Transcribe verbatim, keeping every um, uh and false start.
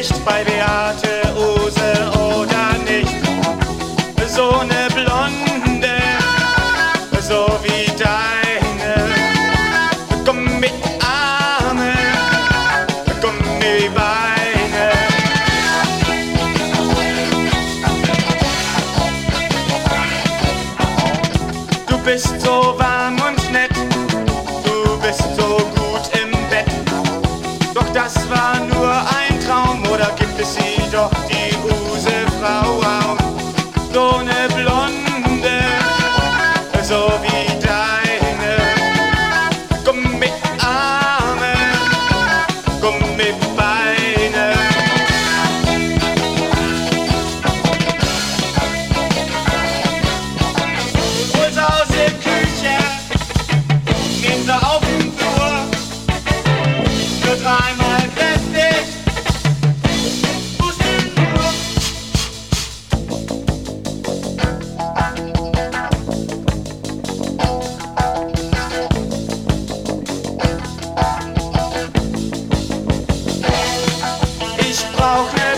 Licht bei Beate Use oder nicht. So ne Blonde, so wie deine, Gummiarme, Gummibeine. Du bist so warm und nett, du bist so gut im Bett. Doch das war nur ein Traum, oder gibt es sie doch, die Use-Frau? So ne Blonde, so wie deine, Gummiarme, Gummibeine. Hol sie aus der Küche, nehm sie auf den Flur, nur dreimal kräftig, pusten nur. Ich brauch ne